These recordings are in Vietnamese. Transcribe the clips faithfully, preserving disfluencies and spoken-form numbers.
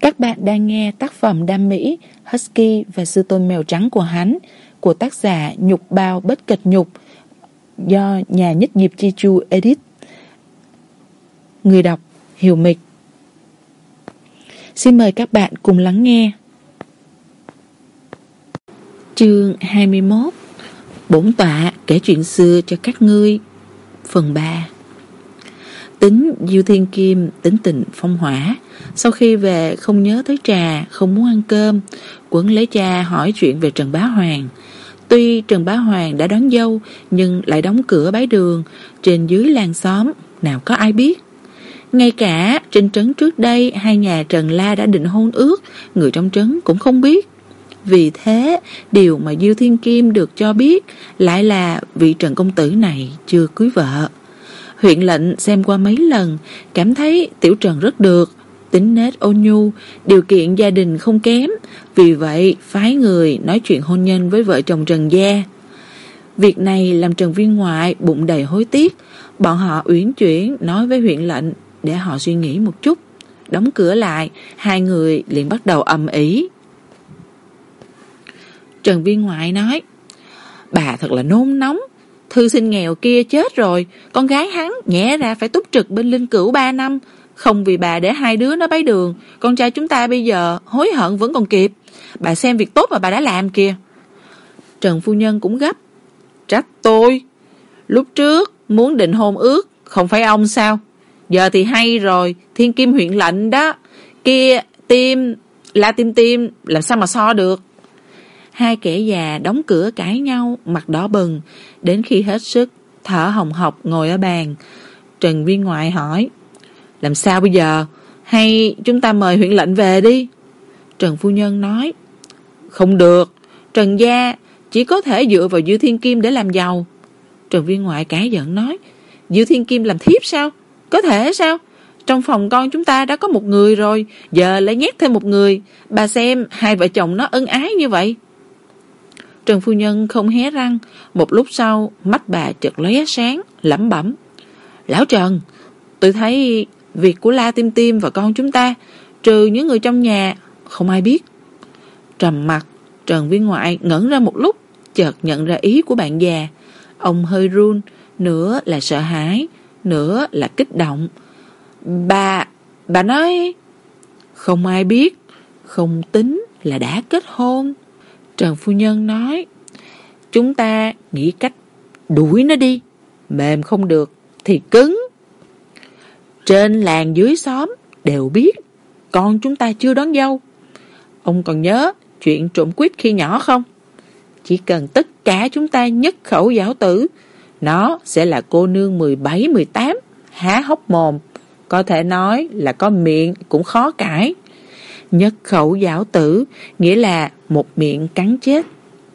Các bạn đang nghe tác phẩm đam mỹ Husky và sư tôn mèo trắng của hắn của tác giả Nhục Bao Bất Kịch Nhục do nhà Nhất Diệp Chi Chu edit. Người đọc Hiểu Mịch. Xin mời các bạn cùng lắng nghe. Chương hai mươi mốt. Bổn tọa kể chuyện xưa cho các ngươi. Phần ba. Tính Diêu Thiên Kim tính tình phong hỏa. Sau khi về không nhớ tới trà, không muốn ăn cơm. Quấn lấy cha hỏi chuyện về Trần Bá Hoàng. Tuy Trần Bá Hoàng đã đón dâu, nhưng lại đóng cửa bái đường. Trên dưới làng xóm nào có ai biết. Ngay cả trên trấn trước đây, hai nhà Trần La đã định hôn ước, người trong trấn cũng không biết. Vì thế, điều mà Diêu Thiên Kim được cho biết lại là vị Trần công tử này chưa cưới vợ. Huyện lệnh xem qua mấy lần, cảm thấy tiểu Trần rất được, tính nết ôn nhu, điều kiện gia đình không kém, vì vậy phái người nói chuyện hôn nhân với vợ chồng Trần gia. Việc này làm Trần Viên Ngoại bụng đầy hối tiếc, bọn họ uyển chuyển nói với huyện lệnh để họ suy nghĩ một chút. Đóng cửa lại, hai người liền bắt đầu ầm ĩ. Trần Viên Ngoại nói: "Bà thật là nôn nóng, thư sinh nghèo kia chết rồi, con gái hắn nhẽ ra phải túc trực bên linh cữu ba năm, không vì bà để hai đứa nó bái đường, con trai chúng ta bây giờ hối hận vẫn còn kịp. Bà xem việc tốt mà bà đã làm kìa." Trần phu nhân cũng gấp: "Trách tôi, lúc trước muốn định hôn ước không phải ông sao? Giờ thì hay rồi, Thiên Kim huyện lệnh đó, kia tim La Tim Tim làm sao mà so được." Hai kẻ già đóng cửa cãi nhau, mặt đỏ bừng, đến khi hết sức, thở hồng hộc ngồi ở bàn. Trần Viên Ngoại hỏi: "Làm sao bây giờ? Hay chúng ta mời huyện lệnh về đi?" Trần phu nhân nói: "Không được, Trần gia chỉ có thể dựa vào Diêu Thiên Kim để làm giàu." Trần Viên Ngoại cãi giận nói: "Diêu Thiên Kim làm thiếp sao? Có thể sao? Trong phòng con chúng ta đã có một người rồi, giờ lại nhét thêm một người. Bà xem hai vợ chồng nó ân ái như vậy." Trần phu nhân không hé răng. Một lúc sau, mắt bà chợt lóe sáng, lẩm bẩm: "Lão Trần, tôi thấy việc của La Tim Tim và con chúng ta, trừ những người trong nhà, không ai biết." Trầm mặt, Trần Viên Ngoại ngẩn ra một lúc, chợt nhận ra ý của bạn già. Ông hơi run, nửa là sợ hãi, nửa là kích động. Bà, bà nói không ai biết, không tính là đã kết hôn." Trần phu nhân nói: "Chúng ta nghĩ cách đuổi nó đi, mềm không được thì cứng. Trên làng dưới xóm đều biết con chúng ta chưa đón dâu. Ông còn nhớ chuyện trộm quýt khi nhỏ không? Chỉ cần tất cả chúng ta nhất khẩu giảo tử, nó sẽ là cô nương mười bảy mười tám, há hốc mồm, có thể nói là có miệng cũng khó cãi. Nhất khẩu giảo tử nghĩa là một miệng cắn chết."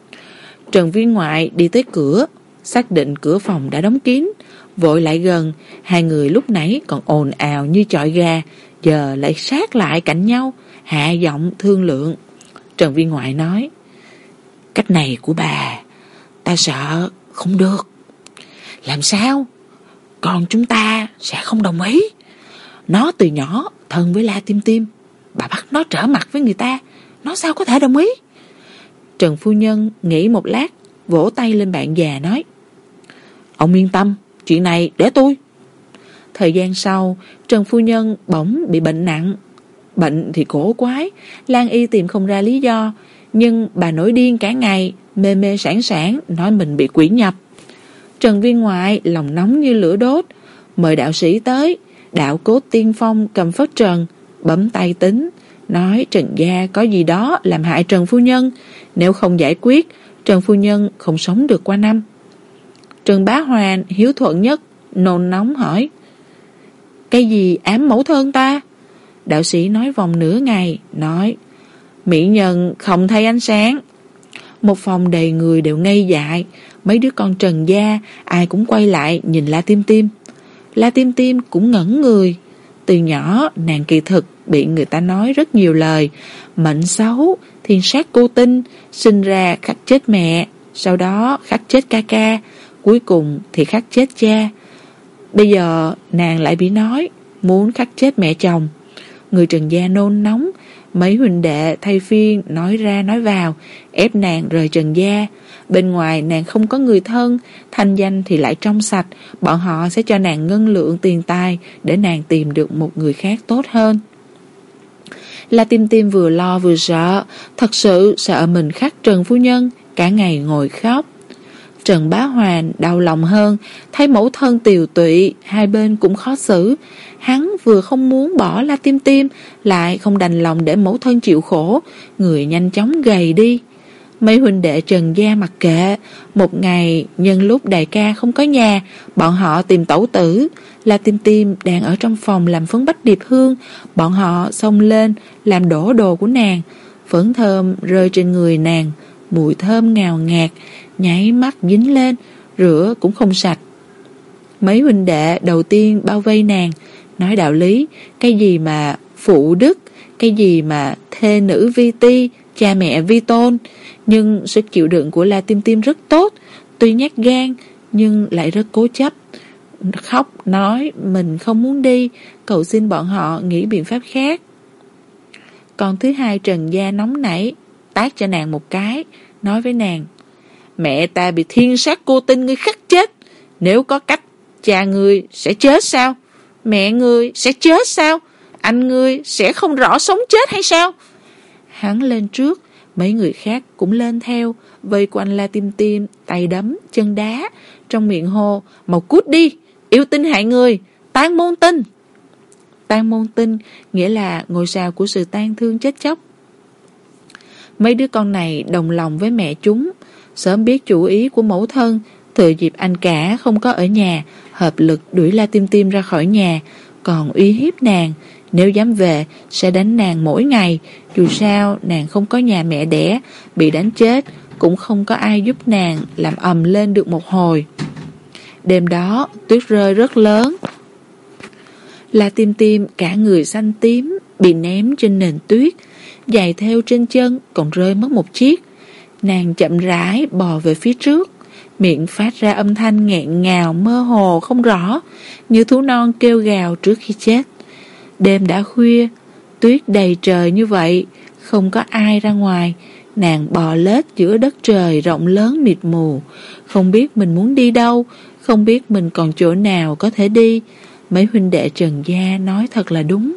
Trần Viên Ngoại đi tới cửa, xác định cửa phòng đã đóng kín, vội lại gần. Hai người lúc nãy còn ồn ào như chọi gà, giờ lại sát lại cạnh nhau, hạ giọng thương lượng. Trần Viên Ngoại nói: "Cách này của bà ta sợ không được." "Làm sao? Con chúng ta sẽ không đồng ý. Nó từ nhỏ thân với La Tim Tim, bà bắt nó trở mặt với người ta, nó sao có thể đồng ý?" Trần phu nhân nghĩ một lát, vỗ tay lên bạn già nói: "Ông yên tâm, chuyện này để tôi." Thời gian sau, Trần phu nhân bỗng bị bệnh nặng. Bệnh thì cổ quái, Lan y tìm không ra lý do, nhưng bà nổi điên cả ngày, mê mê sản sản, nói mình bị quỷ nhập. Trần Viên Ngoại lòng nóng như lửa đốt, mời đạo sĩ tới. Đạo Cốt Tiên Phong cầm phất trần, bấm tay tính, nói Trần gia có gì đó làm hại Trần phu nhân, nếu không giải quyết, Trần phu nhân không sống được qua năm. Trần Bá Hoàng hiếu thuận nhất, nôn nóng hỏi: "Cái gì ám mẫu thân ta?" Đạo sĩ nói vòng nửa ngày, nói: "Mỹ nhân không thấy ánh sáng." Một phòng đầy người đều ngây dại, mấy đứa con Trần gia ai cũng quay lại nhìn La Tim Tim. La Tim Tim cũng ngẩn người. Từ nhỏ nàng kỳ thực bị người ta nói rất nhiều lời: mệnh xấu, thiên sát cô tinh, sinh ra khắc chết mẹ, sau đó khắc chết ca ca, cuối cùng thì khắc chết cha. Bây giờ nàng lại bị nói muốn khắc chết mẹ chồng. Người Trần gia nôn nóng, Mấy huynh đệ thay phiên nói ra nói vào, ép nàng rời Trần gia. Bên ngoài nàng không có người thân, thanh danh thì lại trong sạch, bọn họ sẽ cho nàng ngân lượng tiền tài để nàng tìm được một người khác tốt hơn. La Tim Tim vừa lo vừa sợ, thật sự sợ mình khắc Trần phu nhân, cả ngày ngồi khóc. Trần Bá Hoàn đau lòng hơn, thấy mẫu thân tiều tụy, hai bên cũng khó xử. Hắn vừa không muốn bỏ La Tim Tim, lại không đành lòng để mẫu thân chịu khổ, người nhanh chóng gầy đi. Mấy huynh đệ Trần gia mặc kệ. Một ngày nhân lúc đại ca không có nhà, bọn họ tìm tẩu tử. La Tim Tim đang ở trong phòng làm phấn bách điệp hương, bọn họ xông lên làm đổ đồ của nàng. Phấn thơm rơi trên người nàng, mùi thơm ngào ngạt, nháy mắt dính lên, rửa cũng không sạch. Mấy huynh đệ đầu tiên bao vây nàng, nói đạo lý, cái gì mà phụ đức, cái gì mà thê nữ vi ti, cha mẹ vi tôn. Nhưng sức chịu đựng của La Tim Tim rất tốt, tuy nhát gan nhưng lại rất cố chấp. Khóc nói mình không muốn đi, cầu xin bọn họ nghĩ biện pháp khác. Còn thứ hai Trần gia nóng nảy, tát cho nàng một cái, nói với nàng: mẹ ta bị thiên sát cô tinh ngươi khắc chết, nếu có cách, cha ngươi sẽ chết sao? Mẹ ngươi sẽ chết sao? Anh ngươi sẽ không rõ sống chết hay sao? Hắn lên trước, mấy người khác cũng lên theo, vây quanh La Tim Tim, tay đấm, chân đá, trong miệng hô: mau cút đi, yêu tinh hại người, tan môn tinh. Tan môn tinh nghĩa là ngôi sao của sự tan thương chết chóc. Mấy đứa con này đồng lòng với mẹ chúng, sớm biết chủ ý của mẫu thân, thừa dịp anh cả không có ở nhà, hợp lực đuổi La Tim Tim ra khỏi nhà, còn uy hiếp nàng, nếu dám về sẽ đánh nàng mỗi ngày. Dù sao nàng không có nhà mẹ đẻ, bị đánh chết cũng không có ai giúp nàng làm ầm lên được một hồi. Đêm đó tuyết rơi rất lớn. La Tim Tim cả người xanh tím, bị ném trên nền tuyết, giày theo trên chân còn rơi mất một chiếc. Nàng chậm rãi bò về phía trước, miệng phát ra âm thanh nghẹn ngào mơ hồ không rõ, như thú non kêu gào trước khi chết. Đêm đã khuya, tuyết đầy trời như vậy, không có ai ra ngoài. Nàng bò lết giữa đất trời rộng lớn mịt mù, không biết mình muốn đi đâu, không biết mình còn chỗ nào có thể đi. Mấy huynh đệ Trần gia nói thật là đúng.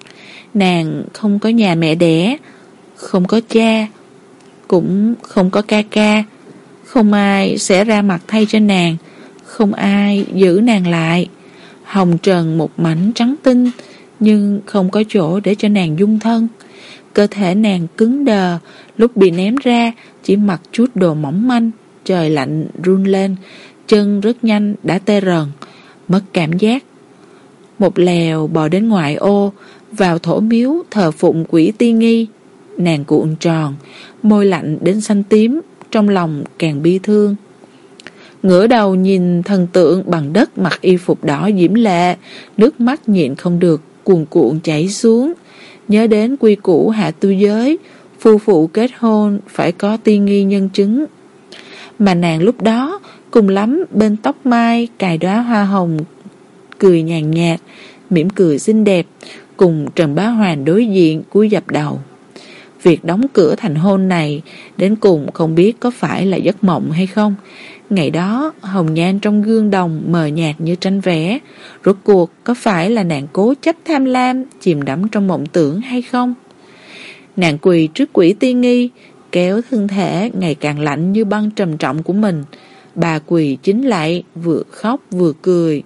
Nàng không có nhà mẹ đẻ, không có cha, cũng không có ca ca, không ai sẽ ra mặt thay cho nàng, không ai giữ nàng lại. Hồng trần một mảnh trắng tinh, nhưng không có chỗ để cho nàng dung thân. Cơ thể nàng cứng đờ, lúc bị ném ra chỉ mặc chút đồ mỏng manh, trời lạnh run lên, chân rất nhanh đã tê rần, mất cảm giác. Một lèo bò đến ngoại ô, vào thổ miếu thờ phụng quỷ Tiên Nghi. Nàng cuộn tròn, môi lạnh đến xanh tím, trong lòng càng bi thương. Ngửa đầu nhìn thần tượng bằng đất mặc y phục đỏ diễm lệ, nước mắt nhịn không được cuồn cuộn chảy xuống. Nhớ đến quy củ hạ tu giới, phu phụ kết hôn phải có tiên nghi nhân chứng. Mà nàng lúc đó cùng lắm bên tóc mai cài đóa hoa hồng, cười nhàn nhạt, mỉm cười xinh đẹp, cùng Trần Bá Hoàn đối diện cúi dập đầu. Việc đóng cửa thành hôn này đến cùng không biết có phải là giấc mộng hay không. Ngày đó hồng nhan trong gương đồng mờ nhạt như tranh vẽ, rốt cuộc có phải là nàng cố chấp tham lam chìm đắm trong mộng tưởng hay không? Nàng quỳ trước quỷ Tiên Nghi, kéo thân thể ngày càng lạnh như băng trầm trọng của mình. Bà quỳ chính lại, vừa khóc vừa cười.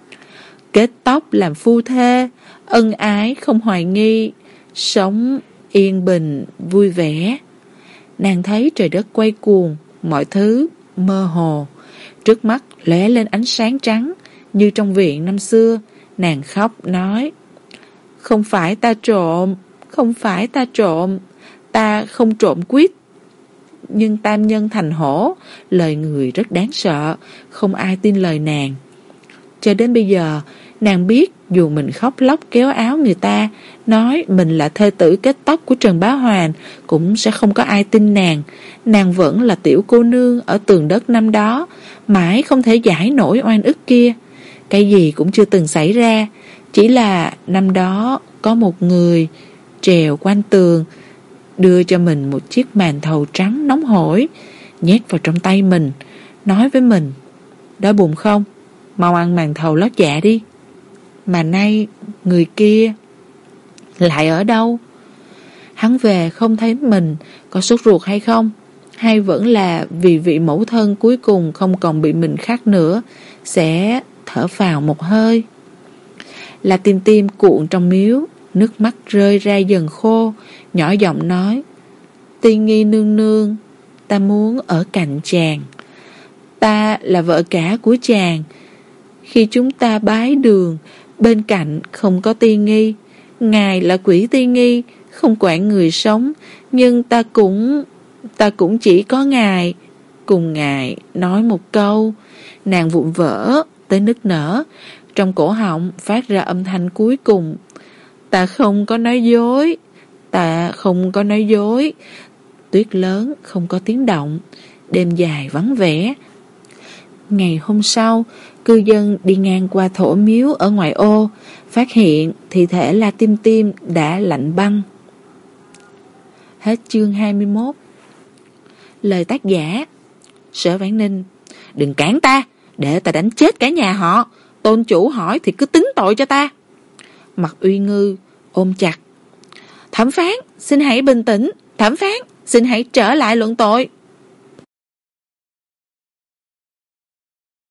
Kết tóc làm phu thê, ân ái không hoài nghi, sống yên bình vui vẻ. Nàng thấy trời đất quay cuồng, mọi thứ mơ hồ, trước mắt lóe lên ánh sáng trắng như trong viện năm xưa. Nàng khóc nói: không phải ta trộm, không phải ta trộm, ta không trộm quýt. Nhưng tam nhân thành hổ, lời người rất đáng sợ, không ai tin lời nàng. Cho đến bây giờ nàng biết dù mình khóc lóc kéo áo người ta, nói mình là thê tử kết tóc của Trần Bá Hoàn, cũng sẽ không có ai tin nàng. Nàng vẫn là tiểu cô nương ở tường đất năm đó, mãi không thể giải nổi oan ức kia. Cái gì cũng chưa từng xảy ra, chỉ là năm đó có một người trèo quanh tường, đưa cho mình một chiếc màn thầu trắng nóng hổi, nhét vào trong tay mình, nói với mình: đói bụng không? Mau ăn màn thầu lót dạ đi. Mà nay người kia lại ở đâu? Hắn về không thấy mình, có sốt ruột hay không? Hay vẫn là vì vị mẫu thân cuối cùng không còn bị mình khắc nữa, sẽ thở phào một hơi? Là Tim Tim cuộn trong miếu, nước mắt rơi ra dần khô, nhỏ giọng nói: Tiên Nghi nương nương, ta muốn ở cạnh chàng. Ta là vợ cả của chàng. Khi chúng ta bái đường, bên cạnh không có Tiên Nghi. Ngài là quỷ Tiên Nghi, không quản người sống, nhưng ta cũng... ta cũng chỉ có ngài. Cùng ngài nói một câu. Nàng vụn vỡ tới nức nở, trong cổ họng phát ra âm thanh cuối cùng: ta không có nói dối, ta không có nói dối. Tuyết lớn không có tiếng động, đêm dài vắng vẻ. Ngày hôm sau, cư dân đi ngang qua thổ miếu ở ngoại ô, phát hiện thi thể La Tim Tim đã lạnh băng. Hết chương hai mươi mốt. Lời tác giả: Sở Vãn Ninh. Đừng cản ta, để ta đánh chết cả nhà họ. Tôn chủ hỏi thì cứ tính tội cho ta. Mặt Uy Ngư ôm chặt: Thẩm phán, xin hãy bình tĩnh. Thẩm phán, xin hãy trở lại luận tội.